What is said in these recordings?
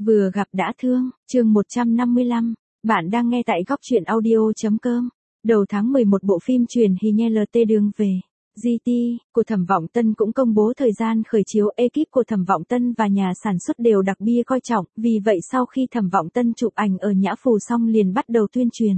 Vừa gặp đã thương, chương 155. Bạn đang nghe tại góc truyện audio.com. Đầu tháng 11 bộ phim truyền hình LT Đường về GT của Thẩm Vọng Tân cũng công bố thời gian khởi chiếu. Ekip của Thẩm Vọng Tân và nhà sản xuất đều đặc biệt coi trọng, vì vậy sau khi Thẩm Vọng Tân chụp ảnh ở Nhã Phù xong liền bắt đầu tuyên truyền.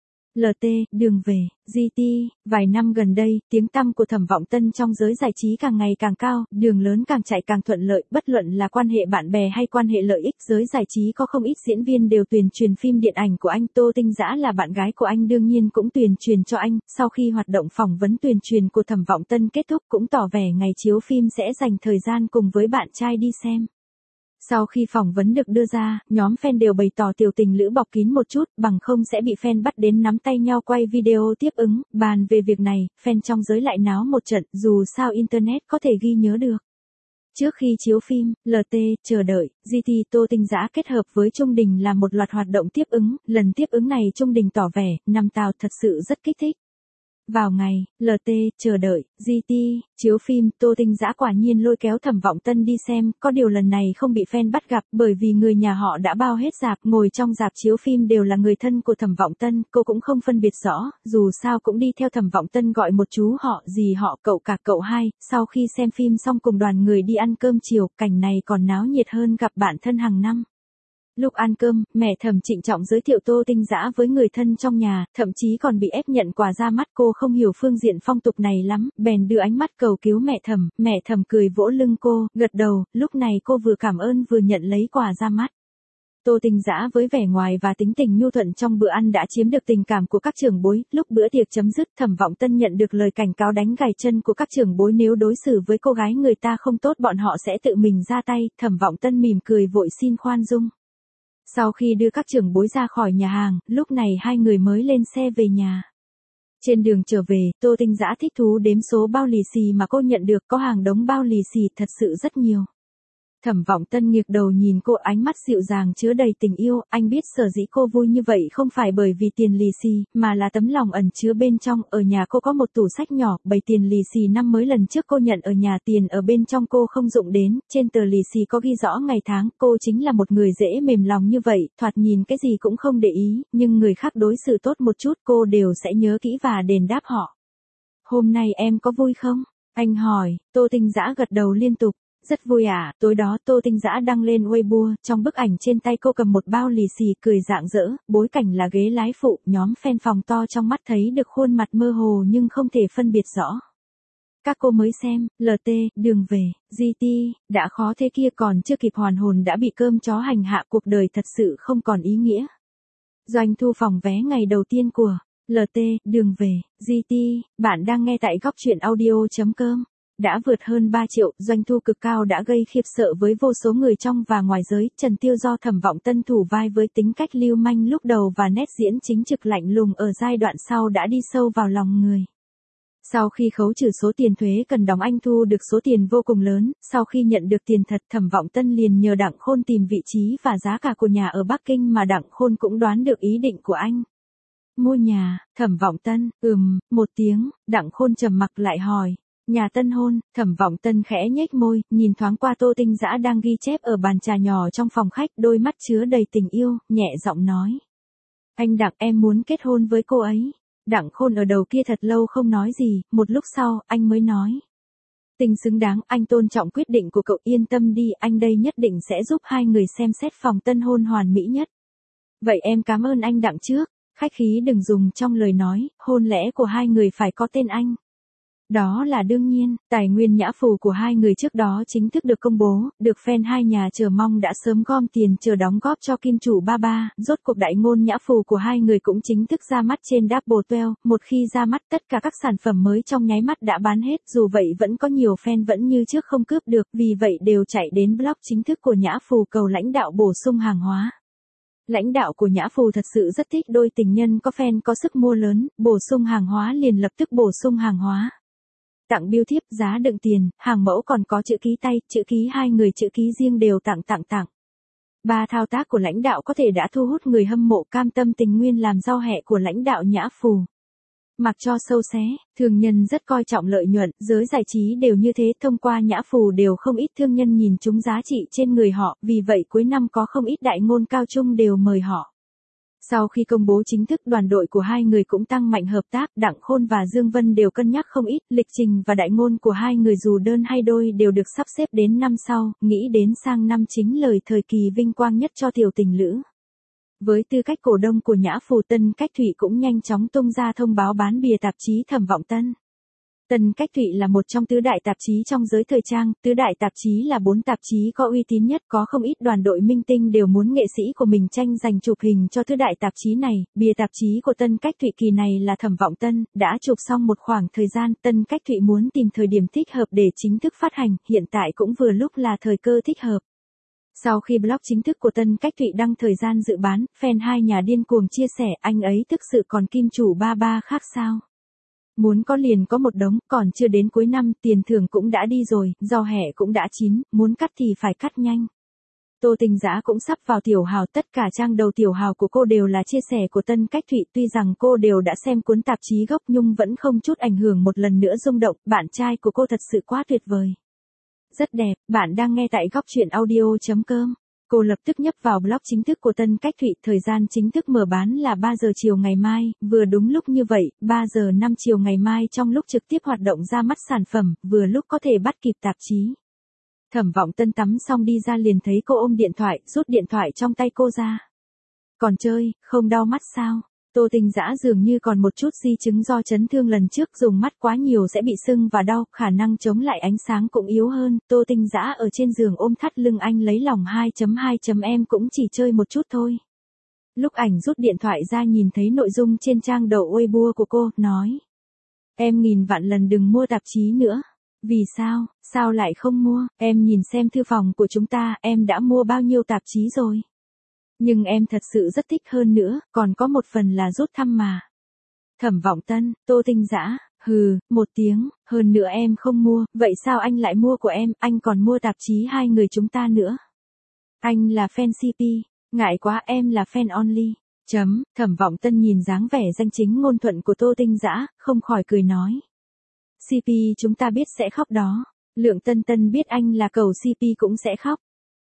LT, Đường về, GT, vài năm gần đây, tiếng tăm của Thẩm Vọng Tân trong giới giải trí càng ngày càng cao, đường lớn càng chạy càng thuận lợi, bất luận là quan hệ bạn bè hay quan hệ lợi ích, giới giải trí có không ít diễn viên đều tuyên truyền phim điện ảnh của anh. Tô Tinh Dã là bạn gái của anh đương nhiên cũng tuyên truyền cho anh, sau khi hoạt động phỏng vấn tuyên truyền của Thẩm Vọng Tân kết thúc cũng tỏ vẻ ngày chiếu phim sẽ dành thời gian cùng với bạn trai đi xem. Sau khi phỏng vấn được đưa ra, nhóm fan đều bày tỏ tiểu tình lữ bọc kín một chút, bằng không sẽ bị fan bắt đến nắm tay nhau quay video tiếp ứng. Bàn về việc này, fan trong giới lại náo một trận, dù sao internet có thể ghi nhớ được. Trước khi chiếu phim, LT, chờ đợi, GT Tô Tinh Dã kết hợp với Trung Đình là một loạt hoạt động tiếp ứng, lần tiếp ứng này Trung Đình tỏ vẻ, năm tào thật sự rất kích thích. Vào ngày, LT, chờ đợi, GT, chiếu phim, Tô Tinh Dã quả nhiên lôi kéo Thẩm Vọng Tân đi xem, có điều lần này không bị fan bắt gặp bởi vì người nhà họ đã bao hết rạp, ngồi trong rạp chiếu phim đều là người thân của Thẩm Vọng Tân, cô cũng không phân biệt rõ, dù sao cũng đi theo Thẩm Vọng Tân gọi một chú họ, dì họ, cậu cả, cậu hai. Sau khi xem phim xong cùng đoàn người đi ăn cơm chiều, cảnh này còn náo nhiệt hơn gặp bạn thân hàng năm. Lúc ăn cơm, mẹ Thẩm trịnh trọng giới thiệu Tô Tinh Dã với người thân trong nhà, thậm chí còn bị ép nhận quà ra mắt. Cô không hiểu phương diện phong tục này lắm, bèn đưa ánh mắt cầu cứu mẹ Thẩm cười vỗ lưng cô, gật đầu, lúc này cô vừa cảm ơn vừa nhận lấy quà ra mắt. Tô Tinh Dã với vẻ ngoài và tính tình nhu thuận trong bữa ăn đã chiếm được tình cảm của các trưởng bối. Lúc bữa tiệc chấm dứt, Thẩm Vọng Tân nhận được lời cảnh cáo đánh gãy chân của các trưởng bối nếu đối xử với cô gái người ta không tốt bọn họ sẽ tự mình ra tay. Thẩm Vọng Tân mỉm cười vội xin khoan dung. Sau khi đưa các trưởng bối ra khỏi nhà hàng, lúc này hai người mới lên xe về nhà. Trên đường trở về, Tô Tinh Dã thích thú đếm số bao lì xì mà cô nhận được, có hàng đống bao lì xì thật sự rất nhiều. Thẩm Vọng Tân nghiêng đầu nhìn cô, ánh mắt dịu dàng chứa đầy tình yêu, anh biết sở dĩ cô vui như vậy không phải bởi vì tiền lì xì, mà là tấm lòng ẩn chứa bên trong. Ở nhà cô có một tủ sách nhỏ, bày tiền lì xì năm mới lần trước cô nhận ở nhà, tiền ở bên trong cô không dụng đến, trên tờ lì xì có ghi rõ ngày tháng. Cô chính là một người dễ mềm lòng như vậy, thoạt nhìn cái gì cũng không để ý, nhưng người khác đối xử tốt một chút cô đều sẽ nhớ kỹ và đền đáp họ. Hôm nay em có vui không? Anh hỏi. Tô Tinh Dã gật đầu liên tục. Rất vui à. Tối đó Tô Tinh Dã đăng lên Weibo, trong bức ảnh trên tay cô cầm một bao lì xì cười rạng rỡ, bối cảnh là ghế lái phụ, nhóm fan phòng to trong mắt thấy được khuôn mặt mơ hồ nhưng không thể phân biệt rõ. Các cô mới xem, LT, Đường về, GT, đã khó thế kia còn chưa kịp hoàn hồn đã bị cơm chó hành hạ, cuộc đời thật sự không còn ý nghĩa. Doanh thu phòng vé ngày đầu tiên của LT, Đường về, GT, bạn đang nghe tại góc truyện audio.com. Đã vượt hơn 3 triệu, doanh thu cực cao đã gây khiếp sợ với vô số người trong và ngoài giới. Trần Tiêu do Thẩm Vọng Tân thủ vai với tính cách lưu manh lúc đầu và nét diễn chính trực lạnh lùng ở giai đoạn sau đã đi sâu vào lòng người. Sau khi khấu trừ số tiền thuế cần đóng anh thu được số tiền vô cùng lớn, sau khi nhận được tiền thật Thẩm Vọng Tân liền nhờ Đặng Khôn tìm vị trí và giá cả của nhà ở Bắc Kinh mà Đặng Khôn cũng đoán được ý định của anh. Mua nhà, Thẩm Vọng Tân, một tiếng, Đặng Khôn trầm mặc lại hỏi. Nhà tân hôn. Thẩm Vọng Tân khẽ nhếch môi, nhìn thoáng qua Tô Tinh Dã đang ghi chép ở bàn trà nhỏ trong phòng khách, đôi mắt chứa đầy tình yêu, nhẹ giọng nói. Anh Đặng, em muốn kết hôn với cô ấy. Đặng Khôn ở đầu kia thật lâu không nói gì, một lúc sau, anh mới nói. Tình xứng đáng, anh tôn trọng quyết định của cậu, yên tâm đi, anh đây nhất định sẽ giúp hai người xem xét phòng tân hôn hoàn mỹ nhất. Vậy em cảm ơn anh Đặng trước, khách khí đừng dùng trong lời nói, hôn lễ của hai người phải có tên anh. Đó là đương nhiên, tài nguyên Nhã Phù của hai người trước đó chính thức được công bố, được fan hai nhà chờ mong đã sớm gom tiền chờ đóng góp cho kim chủ Ba. Rốt cuộc đại ngôn Nhã Phù của hai người cũng chính thức ra mắt trên Double 12, một khi ra mắt tất cả các sản phẩm mới trong nháy mắt đã bán hết, dù vậy vẫn có nhiều fan vẫn như trước không cướp được, vì vậy đều chạy đến blog chính thức của Nhã Phù cầu lãnh đạo bổ sung hàng hóa. Lãnh đạo của Nhã Phù thật sự rất thích đôi tình nhân có fan có sức mua lớn, bổ sung hàng hóa liền lập tức bổ sung hàng hóa. Tặng bill thiếp, giá đựng tiền, hàng mẫu còn có chữ ký tay, chữ ký hai người, chữ ký riêng đều tặng. Ba thao tác của lãnh đạo có thể đã thu hút người hâm mộ cam tâm tình nguyên làm rau hẹ của lãnh đạo Nhã Phù. Mặc cho sâu xé, thương nhân rất coi trọng lợi nhuận, giới giải trí đều như thế, thông qua nhã phù đều không ít thương nhân nhìn chúng giá trị trên người họ, vì vậy cuối năm có không ít đại ngôn cao trung đều mời họ. Sau khi công bố chính thức, đoàn đội của hai người cũng tăng mạnh hợp tác, Đặng Khôn và Dương Vân đều cân nhắc không ít, lịch trình và đại ngôn của hai người dù đơn hay đôi đều được sắp xếp đến năm sau, nghĩ đến sang năm chính lời thời kỳ vinh quang nhất cho tiểu tình lữ. Với tư cách cổ đông của nhã phù, Tân Cách Thụy cũng nhanh chóng tung ra thông báo bán bìa tạp chí Thẩm Vọng Tân. Tân Cách Thụy là một trong tứ đại tạp chí trong giới thời trang, tứ đại tạp chí là 4 tạp chí có uy tín nhất, có không ít đoàn đội minh tinh đều muốn nghệ sĩ của mình tranh giành chụp hình cho tứ đại tạp chí này. Bìa tạp chí của Tân Cách Thụy kỳ này là Thẩm Vọng Tân, đã chụp xong một khoảng thời gian, Tân Cách Thụy muốn tìm thời điểm thích hợp để chính thức phát hành, hiện tại cũng vừa lúc là thời cơ thích hợp. Sau khi blog chính thức của Tân Cách Thụy đăng thời gian dự bán, fan hai nhà điên cuồng chia sẻ, anh ấy thực sự còn kim chủ ba khác sao? Muốn có liền có một đống, còn chưa đến cuối năm, tiền thưởng cũng đã đi rồi, rau hẹ cũng đã chín, muốn cắt thì phải cắt nhanh. Tô Tinh Dã cũng sắp vào tiểu hào, tất cả trang đầu tiểu hào của cô đều là chia sẻ của Tân Cách Thụy, tuy rằng cô đều đã xem cuốn tạp chí gốc nhưng vẫn không chút ảnh hưởng, một lần nữa rung động, bạn trai của cô thật sự quá tuyệt vời. Rất đẹp, bạn đang nghe tại góc truyện audio.com. Cô lập tức nhấp vào blog chính thức của Tân Cách Thụy, thời gian chính thức mở bán là 3 giờ chiều ngày mai, vừa đúng lúc như vậy, 3 giờ 5 chiều ngày mai trong lúc trực tiếp hoạt động ra mắt sản phẩm, vừa lúc có thể bắt kịp tạp chí. Thẩm Vọng Tân tắm xong đi ra liền thấy cô ôm điện thoại, rút điện thoại trong tay cô ra. Còn chơi, không đau mắt sao? Tô Tinh Dã dường như còn một chút di chứng do chấn thương lần trước, dùng mắt quá nhiều sẽ bị sưng và đau, khả năng chống lại ánh sáng cũng yếu hơn. Tô Tinh Dã ở trên giường ôm thắt lưng anh lấy lòng 2.2. Em cũng chỉ chơi một chút thôi. Lúc ảnh rút điện thoại ra nhìn thấy nội dung trên trang đầu Weibo của cô, nói. Em nghìn vạn lần đừng mua tạp chí nữa. Vì sao, sao lại không mua, em nhìn xem thư phòng của chúng ta, em đã mua bao nhiêu tạp chí rồi. Nhưng em thật sự rất thích, hơn nữa, còn có một phần là rút thăm mà. Thẩm Vọng Tân, Tô Tinh Dã, hừ, một tiếng, hơn nữa em không mua, vậy sao anh lại mua của em, anh còn mua tạp chí hai người chúng ta nữa. Anh là fan CP, ngại quá, em là fan only. Thẩm Vọng Tân nhìn dáng vẻ danh chính ngôn thuận của Tô Tinh Dã, không khỏi cười nói. CP chúng ta biết sẽ khóc đó. Lượng Tân Tân biết anh là cầu CP cũng sẽ khóc.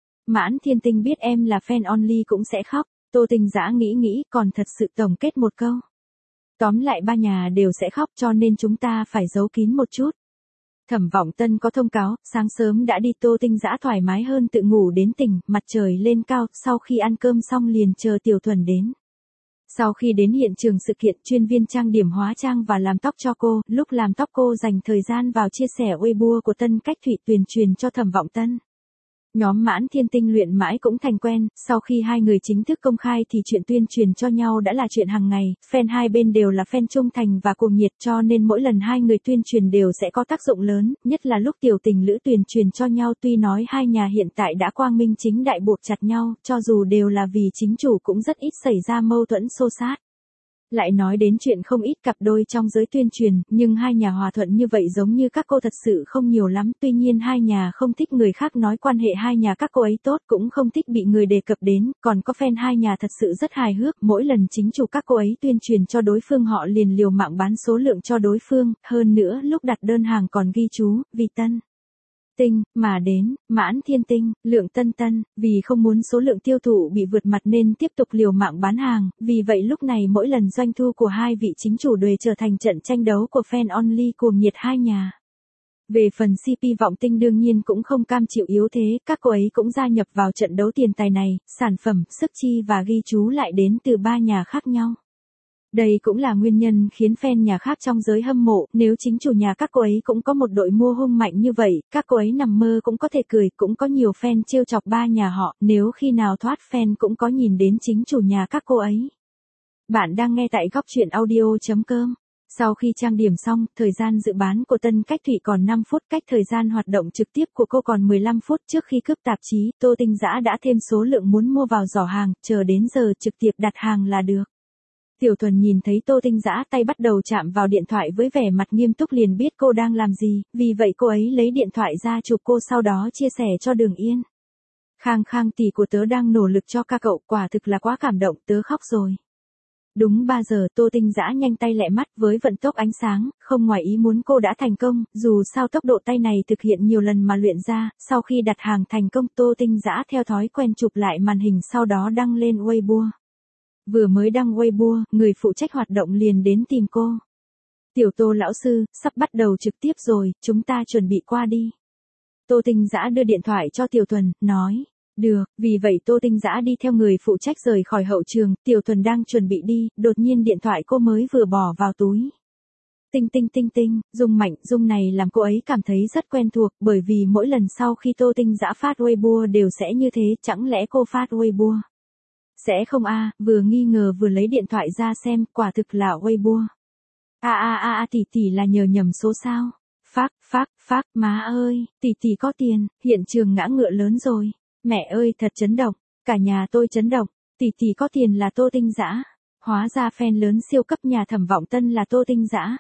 Mãn Thiên Tinh biết em là fan only cũng sẽ khóc. Tô Tinh Dã nghĩ còn thật sự tổng kết một câu. Tóm lại ba nhà đều sẽ khóc, cho nên chúng ta phải giấu kín một chút. Thẩm Vọng Tân có thông cáo, sáng sớm đã đi. Tô Tinh Dã thoải mái hơn tự ngủ đến tỉnh, mặt trời lên cao, sau khi ăn cơm xong liền chờ Tiểu Thuần đến. Sau khi đến hiện trường sự kiện, chuyên viên trang điểm hóa trang và làm tóc cho cô, lúc làm tóc cô dành thời gian vào chia sẻ Weibo của Tân Cách Thụy tuyên truyền cho Thẩm Vọng Tân. Nhóm Mãn Thiên Tinh luyện mãi cũng thành quen, sau khi hai người chính thức công khai thì chuyện tuyên truyền cho nhau đã là chuyện hàng ngày, fan hai bên đều là fan trung thành và cuồng nhiệt, cho nên mỗi lần hai người tuyên truyền đều sẽ có tác dụng lớn, nhất là lúc tiểu tình lữ tuyên truyền cho nhau. Tuy nói hai nhà hiện tại đã quang minh chính đại buộc chặt nhau, cho dù đều là vì chính chủ cũng rất ít xảy ra mâu thuẫn xô xát. Lại nói đến chuyện không ít cặp đôi trong giới tuyên truyền, nhưng hai nhà hòa thuận như vậy giống như các cô thật sự không nhiều lắm, tuy nhiên hai nhà không thích người khác nói quan hệ hai nhà các cô ấy tốt, cũng không thích bị người đề cập đến, còn có fan hai nhà thật sự rất hài hước, mỗi lần chính chủ các cô ấy tuyên truyền cho đối phương họ liền liều mạng bán số lượng cho đối phương, hơn nữa lúc đặt đơn hàng còn ghi chú, vì Tân Tinh mà đến, Mãn Thiên Tinh, Lượng Tân Tân, vì không muốn số lượng tiêu thụ bị vượt mặt nên tiếp tục liều mạng bán hàng, vì vậy lúc này mỗi lần doanh thu của hai vị chính chủ đều trở thành trận tranh đấu của fan only cuồng nhiệt hai nhà. Về phần CP Vọng Tinh đương nhiên cũng không cam chịu yếu thế, các cô ấy cũng gia nhập vào trận đấu tiền tài này, sản phẩm, sức chi và ghi chú lại đến từ ba nhà khác nhau. Đây cũng là nguyên nhân khiến fan nhà khác trong giới hâm mộ, nếu chính chủ nhà các cô ấy cũng có một đội mua hung mạnh như vậy, các cô ấy nằm mơ cũng có thể cười, cũng có nhiều fan trêu chọc ba nhà họ, nếu khi nào thoát fan cũng có nhìn đến chính chủ nhà các cô ấy. Bạn đang nghe tại góc truyện audio.com. Sau khi trang điểm xong, thời gian dự bán của Tân Cách Thụy còn 5 phút, cách thời gian hoạt động trực tiếp của cô còn 15 phút. Trước khi cướp tạp chí, Tô Tinh Dã đã thêm số lượng muốn mua vào giỏ hàng, chờ đến giờ trực tiếp đặt hàng là được. Tiểu Thuần nhìn thấy Tô Tinh Dã tay bắt đầu chạm vào điện thoại với vẻ mặt nghiêm túc liền biết cô đang làm gì, vì vậy cô ấy lấy điện thoại ra chụp cô sau đó chia sẻ cho Đường Yên. Khang Khang tỷ của tớ đang nỗ lực cho ca cậu, quả thực là quá cảm động, tớ khóc rồi. Đúng 3 giờ Tô Tinh Dã nhanh tay lẹ mắt với vận tốc ánh sáng, không ngoài ý muốn cô đã thành công, dù sao tốc độ tay này thực hiện nhiều lần mà luyện ra, sau khi đặt hàng thành công Tô Tinh Dã theo thói quen chụp lại màn hình sau đó đăng lên Weibo. Vừa mới đăng Weibo, người phụ trách hoạt động liền đến tìm cô. Tiểu Tô lão sư, sắp bắt đầu trực tiếp rồi, chúng ta chuẩn bị qua đi. Tô Tinh Dã đưa điện thoại cho Tiểu Thuần, nói. Được, vì vậy Tô Tinh Dã đi theo người phụ trách rời khỏi hậu trường, Tiểu Thuần đang chuẩn bị đi, đột nhiên điện thoại cô mới vừa bỏ vào túi. Tinh tinh tinh tinh, rung mạnh, rung này làm cô ấy cảm thấy rất quen thuộc, bởi vì mỗi lần sau khi Tô Tinh Dã phát Weibo đều sẽ như thế, chẳng lẽ cô phát Weibo? Sẽ không vừa nghi ngờ vừa lấy điện thoại ra xem, quả thực là Weibo. Tỷ là nhờ nhầm số sao? Phác, má ơi, tỷ có tiền, hiện trường ngã ngựa lớn rồi. Mẹ ơi thật chấn động, cả nhà tôi chấn động, tỷ có tiền là Tô Tinh Dã. Hóa ra fan lớn siêu cấp nhà Thẩm Vọng Tân là Tô Tinh Dã.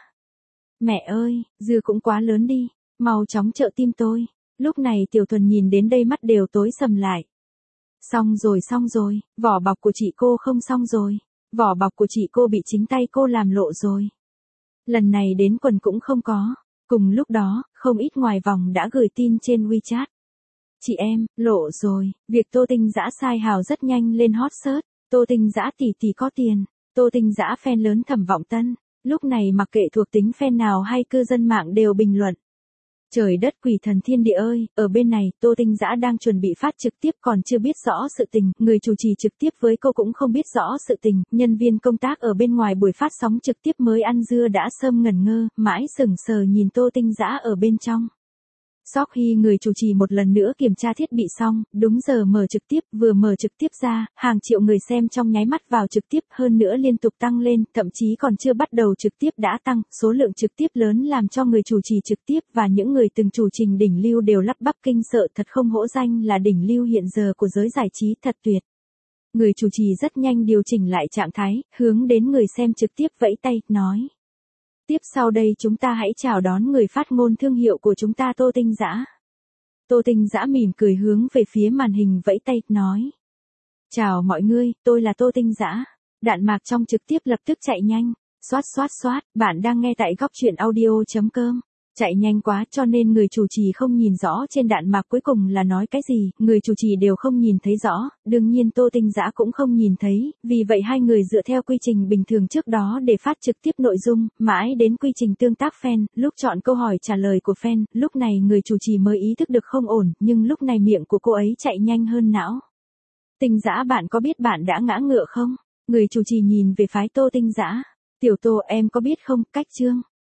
Mẹ ơi, dư cũng quá lớn đi, mau chóng trợ tim tôi. Lúc này Tiểu Thuần nhìn đến đây mắt đều tối sầm lại. Xong rồi, vỏ bọc của chị cô không xong rồi. Vỏ bọc của chị cô bị chính tay cô làm lộ rồi. Lần này đến quần cũng không có. Cùng lúc đó, không ít ngoài vòng đã gửi tin trên WeChat. Chị em, lộ rồi, việc Tô Tinh Dã sai hào rất nhanh lên hot search. Tô Tinh Dã tỷ có tiền. Tô Tinh Dã fan lớn Thẩm Vọng Tân. Lúc này mặc kệ thuộc tính fan nào hay cư dân mạng đều bình luận. Trời đất quỷ thần thiên địa ơi, ở bên này, Tô Tinh Dã đang chuẩn bị phát trực tiếp còn chưa biết rõ sự tình, người chủ trì trực tiếp với cô cũng không biết rõ sự tình, nhân viên công tác ở bên ngoài buổi phát sóng trực tiếp mới ăn dưa đã sơm ngẩn ngơ, mãi sững sờ nhìn Tô Tinh Dã ở bên trong. Sau khi người chủ trì một lần nữa kiểm tra thiết bị xong, đúng giờ mở trực tiếp, vừa mở trực tiếp ra, hàng triệu người xem trong nháy mắt vào trực tiếp, hơn nữa liên tục tăng lên, thậm chí còn chưa bắt đầu trực tiếp đã tăng, số lượng trực tiếp lớn làm cho người chủ trì trực tiếp và những người từng chủ trình đỉnh lưu đều lắp bắp kinh sợ, thật không hổ danh là đỉnh lưu hiện giờ của giới giải trí, thật tuyệt. Người chủ trì rất nhanh điều chỉnh lại trạng thái, hướng đến người xem trực tiếp vẫy tay, nói. Tiếp sau đây chúng ta hãy chào đón người phát ngôn thương hiệu của chúng ta Tô Tinh Dã. Tô Tinh Dã mỉm cười hướng về phía màn hình vẫy tay, nói. Chào mọi người, tôi là Tô Tinh Dã. Đạn mạc trong trực tiếp lập tức chạy nhanh. Xoát, bạn đang nghe tại góc truyện audio.com. Chạy nhanh quá cho nên người chủ trì không nhìn rõ trên đạn mạc cuối cùng là nói cái gì, người chủ trì đều không nhìn thấy rõ, đương nhiên Tô Tinh Dã cũng không nhìn thấy, vì vậy hai người dựa theo quy trình bình thường trước đó để phát trực tiếp nội dung, mãi đến quy trình tương tác fan, lúc chọn câu hỏi trả lời của fan, lúc này người chủ trì mới ý thức được không ổn, nhưng lúc này miệng của cô ấy chạy nhanh hơn não. Tinh Dã bạn có biết bạn đã ngã ngựa không? Người chủ trì nhìn về phái Tô Tinh Dã. Tiểu Tô em có biết không, cách chương.